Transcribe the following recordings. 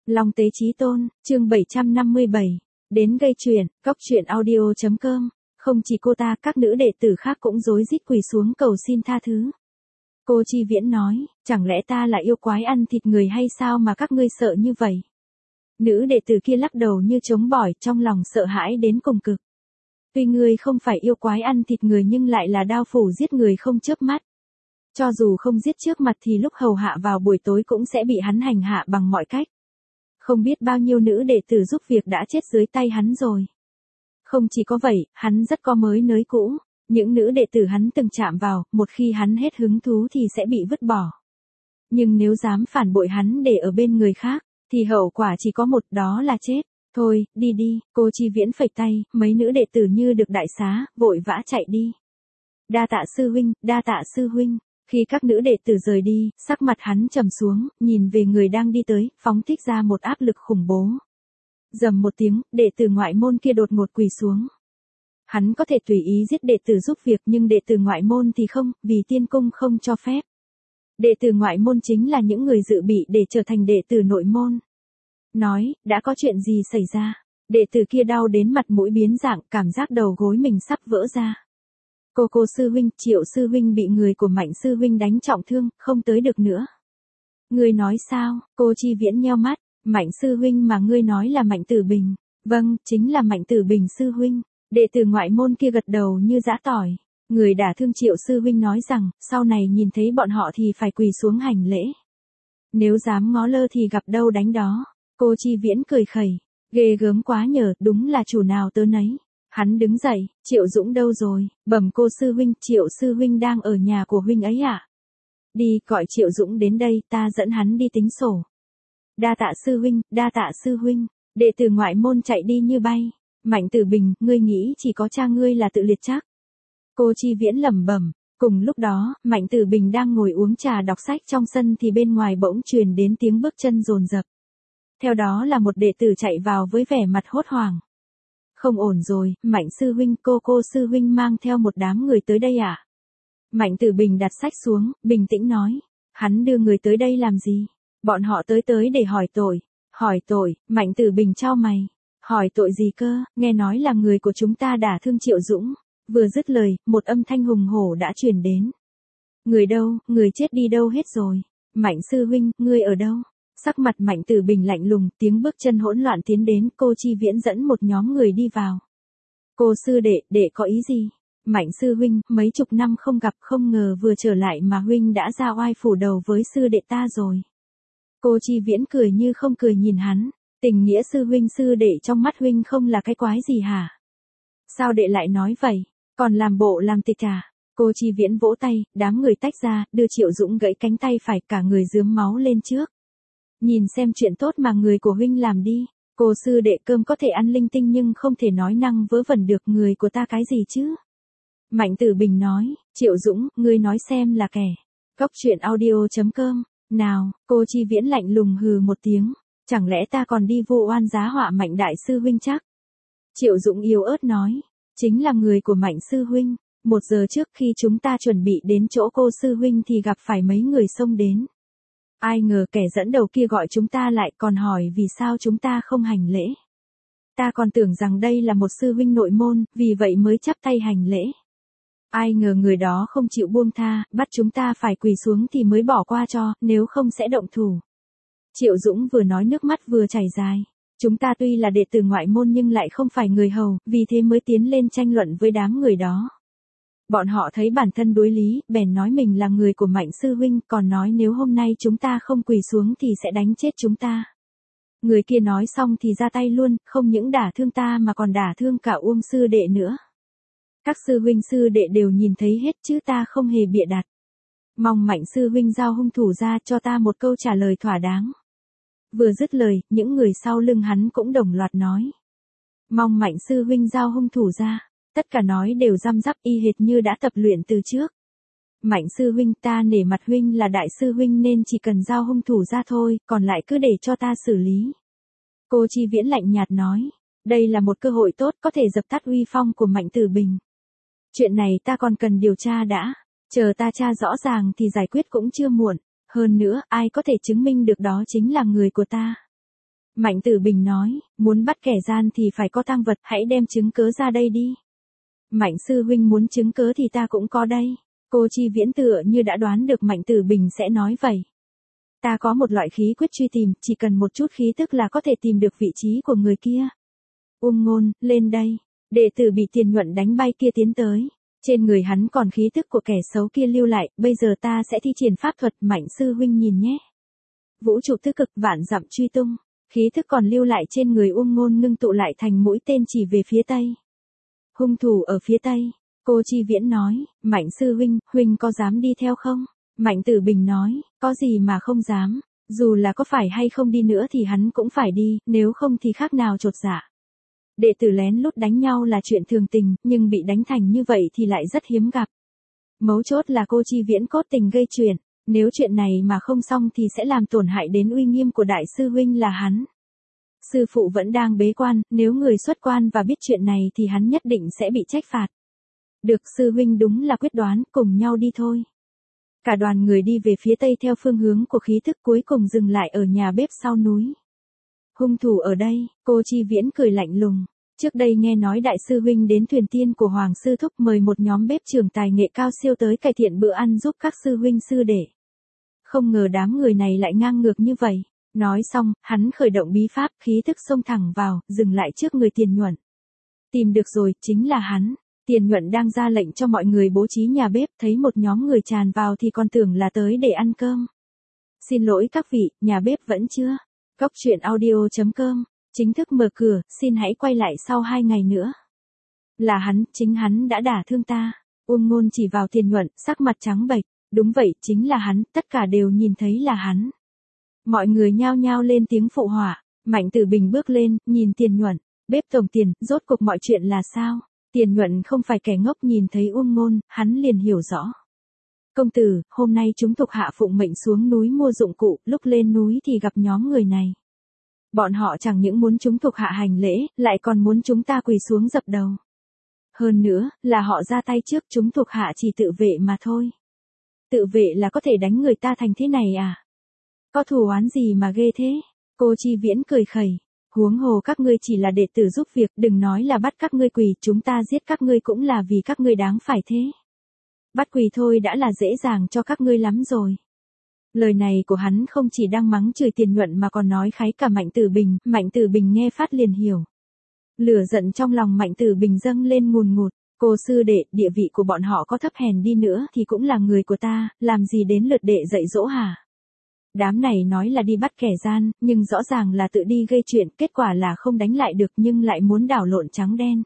Long Tế Chí Tôn, chương 757. Đến gây chuyện, goctruyện audio.com. Không chỉ cô ta, các nữ đệ tử khác cũng rối rít quỳ xuống cầu xin tha thứ. Cô Chi Viễn nói, chẳng lẽ ta là yêu quái ăn thịt người hay sao mà các ngươi sợ như vậy? Nữ đệ tử kia lắc đầu như trống bỏi, trong lòng sợ hãi đến cùng cực. Tuy ngươi không phải yêu quái ăn thịt người nhưng lại là đao phủ giết người không chớp mắt. Cho dù không giết trước mặt thì lúc hầu hạ vào buổi tối cũng sẽ bị hắn hành hạ bằng mọi cách. Không biết bao nhiêu nữ đệ tử giúp việc đã chết dưới tay hắn rồi. Không chỉ có vậy, hắn rất có mới nới cũ. Những nữ đệ tử hắn từng chạm vào, một khi hắn hết hứng thú thì sẽ bị vứt bỏ. Nhưng nếu dám phản bội hắn để ở bên người khác, thì hậu quả chỉ có một, đó là chết. Thôi, đi đi, cô Chi Viễn phẩy tay, mấy nữ đệ tử như được đại xá, vội vã chạy đi. Đa tạ sư huynh, đa tạ sư huynh. Khi các nữ đệ tử rời đi, sắc mặt hắn trầm xuống, nhìn về người đang đi tới, phóng thích ra một áp lực khủng bố. Rầm một tiếng, đệ tử ngoại môn kia đột ngột quỳ xuống. Hắn có thể tùy ý giết đệ tử giúp việc nhưng đệ tử ngoại môn thì không, vì tiên cung không cho phép. Đệ tử ngoại môn chính là những người dự bị để trở thành đệ tử nội môn. Nói, đã có chuyện gì xảy ra? Đệ tử kia đau đến mặt mũi biến dạng, cảm giác đầu gối mình sắp vỡ ra. Cô sư huynh, Triệu sư huynh bị người của Mạnh sư huynh đánh trọng thương, không tới được nữa. Ngươi nói sao? Cô Chi Viễn nheo mắt, Mạnh sư huynh mà ngươi nói là Mạnh Tử Bình. Vâng, chính là Mạnh Tử Bình sư huynh. Đệ tử ngoại môn kia gật đầu như giã tỏi. Người đả thương Triệu sư huynh nói rằng, sau này nhìn thấy bọn họ thì phải quỳ xuống hành lễ. Nếu dám ngó lơ thì gặp đâu đánh đó. Cô Chi Viễn cười khẩy, ghê gớm quá nhờ, đúng là chủ nào tớ nấy. Hắn đứng dậy, Triệu Dũng đâu rồi? Bẩm cô sư huynh, Triệu sư huynh đang ở nhà của huynh ấy ạ. Đi, gọi Triệu Dũng đến đây, ta dẫn hắn đi tính sổ. Đa tạ sư huynh, đa tạ sư huynh. Đệ tử ngoại môn chạy đi như bay. Mạnh Tử Bình, ngươi nghĩ chỉ có cha ngươi là tự liệt chắc? Cô Chi Viễn lẩm bẩm. Cùng lúc đó, Mạnh Tử Bình đang ngồi uống trà đọc sách trong sân thì bên ngoài bỗng truyền đến tiếng bước chân dồn dập. Theo đó là một đệ tử chạy vào với vẻ mặt hốt hoảng. Không ổn rồi, Mạnh sư huynh, cô sư huynh mang theo một đám người tới đây à? Mạnh Tử Bình đặt sách xuống, bình tĩnh nói. Hắn đưa người tới đây làm gì? Bọn họ tới để hỏi tội. Hỏi tội? Mạnh Tử Bình chau mày. Hỏi tội gì cơ? Nghe nói là người của chúng ta đả thương Triệu Dũng. Vừa dứt lời, một âm thanh hùng hổ đã truyền đến. Người đâu, người chết đi đâu hết rồi? Mạnh sư huynh, ngươi ở đâu? Sắc mặt Mạnh Tử Bình lạnh lùng, tiếng bước chân hỗn loạn tiến đến, cô Chi Viễn dẫn một nhóm người đi vào. Cô sư đệ có ý gì? Mạnh sư huynh, mấy chục năm không gặp, không ngờ vừa trở lại mà huynh đã ra oai phủ đầu với sư đệ ta rồi. Cô Chi Viễn cười như không cười nhìn hắn, tình nghĩa sư huynh sư đệ trong mắt huynh không là cái quái gì hả? Sao đệ lại nói vậy? Còn làm bộ làm tịch à? Cô Chi Viễn vỗ tay, đám người tách ra, đưa Triệu Dũng gãy cánh tay phải, cả người rướm máu lên trước. Nhìn xem chuyện tốt mà người của huynh làm đi. Cô sư đệ cơm có thể ăn linh tinh nhưng không thể nói năng vớ vẩn được, người của ta cái gì chứ? Mạnh Tử Bình nói, Triệu Dũng, ngươi nói xem là kẻ. Goctruyện audio.com. Nào, cô Chi Viễn lạnh lùng hừ một tiếng. Chẳng lẽ ta còn đi vu oan giá họa Mạnh đại sư huynh chắc? Triệu Dũng yếu ớt nói, chính là người của Mạnh sư huynh. 1 giờ trước khi chúng ta chuẩn bị đến chỗ cô sư huynh thì gặp phải mấy người xông đến. Ai ngờ kẻ dẫn đầu kia gọi chúng ta lại còn hỏi vì sao chúng ta không hành lễ. Ta còn tưởng rằng đây là một sư huynh nội môn, vì vậy mới chắp tay hành lễ. Ai ngờ người đó không chịu buông tha, bắt chúng ta phải quỳ xuống thì mới bỏ qua cho, nếu không sẽ động thủ. Triệu Dũng vừa nói nước mắt vừa chảy dài. Chúng ta tuy là đệ tử ngoại môn nhưng lại không phải người hầu, vì thế mới tiến lên tranh luận với đám người đó. Bọn họ thấy bản thân đối lý, bèn nói mình là người của Mạnh sư huynh, còn nói nếu hôm nay chúng ta không quỳ xuống thì sẽ đánh chết chúng ta. Người kia nói xong thì ra tay luôn, không những đả thương ta mà còn đả thương cả Uông sư đệ nữa. Các sư huynh sư đệ đều nhìn thấy hết chứ ta không hề bịa đặt. Mong Mạnh sư huynh giao hung thủ ra cho ta một câu trả lời thỏa đáng. Vừa dứt lời, những người sau lưng hắn cũng đồng loạt nói. Mong Mạnh sư huynh giao hung thủ ra. Tất cả nói đều răm rắp y hệt như đã tập luyện từ trước. Mạnh sư huynh, ta nể mặt huynh là đại sư huynh nên chỉ cần giao hung thủ ra thôi, còn lại cứ để cho ta xử lý. Cô Chi Viễn lạnh nhạt nói, đây là một cơ hội tốt có thể dập tắt uy phong của Mạnh Tử Bình. Chuyện này ta còn cần điều tra đã, chờ ta tra rõ ràng thì giải quyết cũng chưa muộn, hơn nữa ai có thể chứng minh được đó chính là người của ta. Mạnh Tử Bình nói, muốn bắt kẻ gian thì phải có tang vật, hãy đem chứng cớ ra đây đi. Mạnh sư huynh muốn chứng cớ thì ta cũng có đây. Cô Chi Viễn tựa như đã đoán được Mạnh Tử Bình sẽ nói vậy. Ta có một loại khí quyết truy tìm, chỉ cần một chút khí tức là có thể tìm được vị trí của người kia. Ngôn, lên đây. Đệ tử bị Tiền Nhuận đánh bay kia tiến tới. Trên người hắn còn khí tức của kẻ xấu kia lưu lại, bây giờ ta sẽ thi triển pháp thuật, Mạnh sư huynh nhìn nhé. Vũ trụ tứ cực vạn dặm truy tung, khí thức còn lưu lại trên người Ngôn ngưng tụ lại thành mũi tên chỉ về phía tây. Hung thủ ở phía tây. Cô Chi Viễn nói, Mạnh sư huynh có dám đi theo không? Mạnh Tử Bình nói, có gì mà không dám, dù là có phải hay không đi nữa thì hắn cũng phải đi, nếu không thì khác nào chột dạ. Đệ tử lén lút đánh nhau là chuyện thường tình, nhưng bị đánh thành như vậy thì lại rất hiếm gặp. Mấu chốt là cô Chi Viễn cố tình gây chuyện, nếu chuyện này mà không xong thì sẽ làm tổn hại đến uy nghiêm của đại sư huynh là hắn. Sư phụ vẫn đang bế quan, nếu người xuất quan và biết chuyện này thì hắn nhất định sẽ bị trách phạt. Được, sư huynh đúng là quyết đoán, cùng nhau đi thôi. Cả đoàn người đi về phía tây theo phương hướng của khí thức, cuối cùng dừng lại ở nhà bếp sau núi. Hung thủ ở đây, cô Chi Viễn cười lạnh lùng. Trước đây nghe nói đại sư huynh đến thuyền tiên của Hoàng sư thúc mời một nhóm bếp trưởng tài nghệ cao siêu tới cải thiện bữa ăn giúp các sư huynh sư đệ. Không ngờ đám người này lại ngang ngược như vậy. Nói xong, hắn khởi động bí pháp, khí thức xông thẳng vào, dừng lại trước người Tiền Nhuận. Tìm được rồi, chính là hắn. Tiền Nhuận đang ra lệnh cho mọi người bố trí nhà bếp, thấy một nhóm người tràn vào thì còn tưởng là tới để ăn cơm. Xin lỗi các vị, nhà bếp vẫn chưa. Góc truyện audio.com, chính thức mở cửa, xin hãy quay lại sau 2 ngày nữa. Là hắn, chính hắn đã đả thương ta. Ngôn chỉ vào Tiền Nhuận, sắc mặt trắng bệch. Đúng vậy, chính là hắn, tất cả đều nhìn thấy là hắn. Mọi người nhao nhao lên tiếng phụ họa. Mạnh Tử Bình bước lên, nhìn Tiền Nhuận. Bếp tổng Tiền, rốt cuộc mọi chuyện là sao? Tiền Nhuận không phải kẻ ngốc, nhìn thấy Ngôn, hắn liền hiểu rõ. Công tử, hôm nay chúng thuộc hạ phụng mệnh xuống núi mua dụng cụ, lúc lên núi thì gặp nhóm người này. Bọn họ chẳng những muốn chúng thuộc hạ hành lễ, lại còn muốn chúng ta quỳ xuống dập đầu. Hơn nữa, là họ ra tay trước, chúng thuộc hạ chỉ tự vệ mà thôi. Tự vệ là có thể đánh người ta thành thế này à? Có thù oán gì mà ghê thế? Cô Chi Viễn cười khẩy. Huống hồ các ngươi chỉ là đệ tử giúp việc, đừng nói là bắt các ngươi quỳ, chúng ta giết các ngươi cũng là vì các ngươi đáng phải thế. Bắt quỳ thôi đã là dễ dàng cho các ngươi lắm rồi. Lời này của hắn không chỉ đang mắng chửi Tiền Nhuận mà còn nói khái cả Mạnh Tử Bình nghe phát liền hiểu. Lửa giận trong lòng Mạnh Tử Bình dâng lên ngùn ngụt. Cô sư đệ, địa vị của bọn họ có thấp hèn đi nữa thì cũng là người của ta, làm gì đến lượt đệ dạy dỗ hả? Đám này nói là đi bắt kẻ gian, nhưng rõ ràng là tự đi gây chuyện, kết quả là không đánh lại được nhưng lại muốn đảo lộn trắng đen.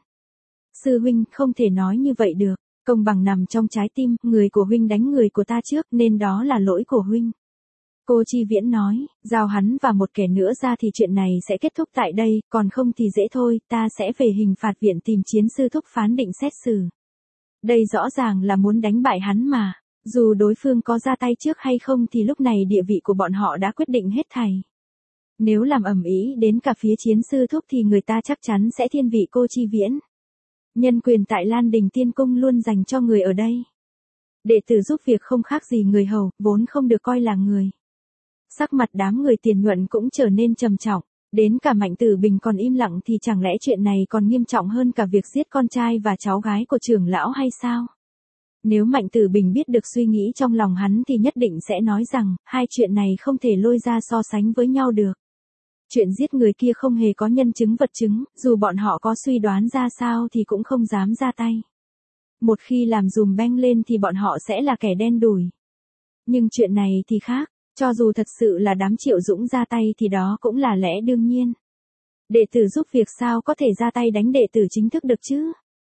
Sư huynh, không thể nói như vậy được, công bằng nằm trong trái tim, người của huynh đánh người của ta trước nên đó là lỗi của huynh. Cô Chi Viễn nói, giao hắn và một kẻ nữa ra thì chuyện này sẽ kết thúc tại đây, còn không thì dễ thôi, ta sẽ về hình phạt viện tìm chiến sư thúc phán định xét xử. Đây rõ ràng là muốn đánh bại hắn mà. Dù đối phương có ra tay trước hay không thì lúc này địa vị của bọn họ đã quyết định hết thảy. Nếu làm ầm ĩ đến cả phía chiến sư thúc thì người ta chắc chắn sẽ thiên vị cô Chi Viễn. Nhân quyền tại Lan Đình Tiên Cung luôn dành cho người ở đây. Đệ tử giúp việc không khác gì người hầu, vốn không được coi là người. Sắc mặt đám người Tiền Nhuận cũng trở nên trầm trọng. Đến cả Mạnh Tử Bình còn im lặng thì chẳng lẽ chuyện này còn nghiêm trọng hơn cả việc giết con trai và cháu gái của trưởng lão hay sao? Nếu Mạnh Tử Bình biết được suy nghĩ trong lòng hắn thì nhất định sẽ nói rằng, hai chuyện này không thể lôi ra so sánh với nhau được. Chuyện giết người kia không hề có nhân chứng vật chứng, dù bọn họ có suy đoán ra sao thì cũng không dám ra tay. Một khi làm dùm beng lên thì bọn họ sẽ là kẻ đen đủi. Nhưng chuyện này thì khác, cho dù thật sự là đám Triệu Dũng ra tay thì đó cũng là lẽ đương nhiên. Đệ tử giúp việc sao có thể ra tay đánh đệ tử chính thức được chứ?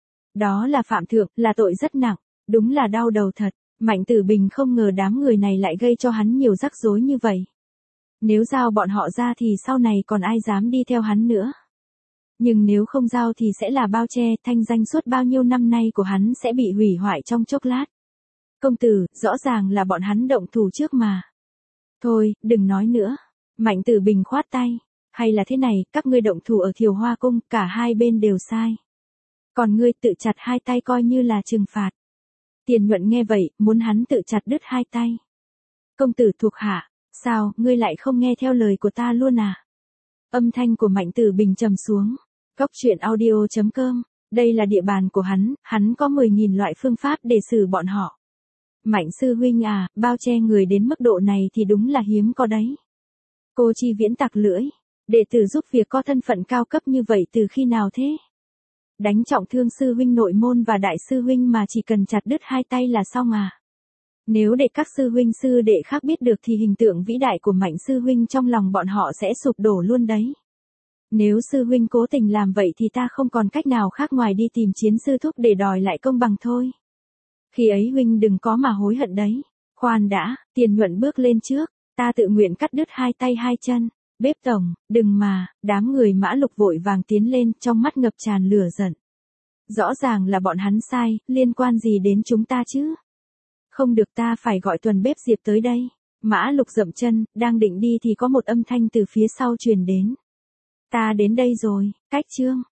Đó là phạm thượng, là tội rất nặng. Đúng là đau đầu thật, Mạnh Tử Bình không ngờ đám người này lại gây cho hắn nhiều rắc rối như vậy. Nếu giao bọn họ ra thì sau này còn ai dám đi theo hắn nữa. Nhưng nếu không giao thì sẽ là bao che, thanh danh suốt bao nhiêu năm nay của hắn sẽ bị hủy hoại trong chốc lát. Công tử, rõ ràng là bọn hắn động thủ trước mà. Thôi, đừng nói nữa. Mạnh Tử Bình khoát tay. Hay là thế này, các ngươi động thủ ở Thiều Hoa Cung, cả hai bên đều sai. Còn ngươi tự chặt hai tay coi như là trừng phạt. Tiền Nhuận nghe vậy, muốn hắn tự chặt đứt hai tay. Công tử thuộc hạ, sao, ngươi lại không nghe theo lời của ta luôn à? Âm thanh của Mạnh Tử Bình trầm xuống. Cóc truyện audio.com, đây là địa bàn của hắn có 10.000 loại phương pháp để xử bọn họ. Mạnh sư huynh à, bao che người đến mức độ này thì đúng là hiếm có đấy. Cô Chi Viễn tặc lưỡi, đệ tử giúp việc có thân phận cao cấp như vậy từ khi nào thế? Đánh trọng thương sư huynh nội môn và đại sư huynh mà chỉ cần chặt đứt 2 tay là xong à? Nếu để các sư huynh sư đệ khác biết được thì hình tượng vĩ đại của Mạnh sư huynh trong lòng bọn họ sẽ sụp đổ luôn đấy. Nếu sư huynh cố tình làm vậy thì ta không còn cách nào khác ngoài đi tìm Chiến sư thúc để đòi lại công bằng thôi. Khi ấy huynh đừng có mà hối hận đấy. Khoan đã, Tiền Nhuận bước lên trước, ta tự nguyện cắt đứt 2 tay 2 chân. Bếp tổng, đừng mà, đám người Mã Lục vội vàng tiến lên, trong mắt ngập tràn lửa giận. Rõ ràng là bọn hắn sai, liên quan gì đến chúng ta chứ? Không được, ta phải gọi Tuần bếp Diệp tới đây. Mã Lục dậm chân, đang định đi thì có một âm thanh từ phía sau truyền đến. Ta đến đây rồi, Cách Trương.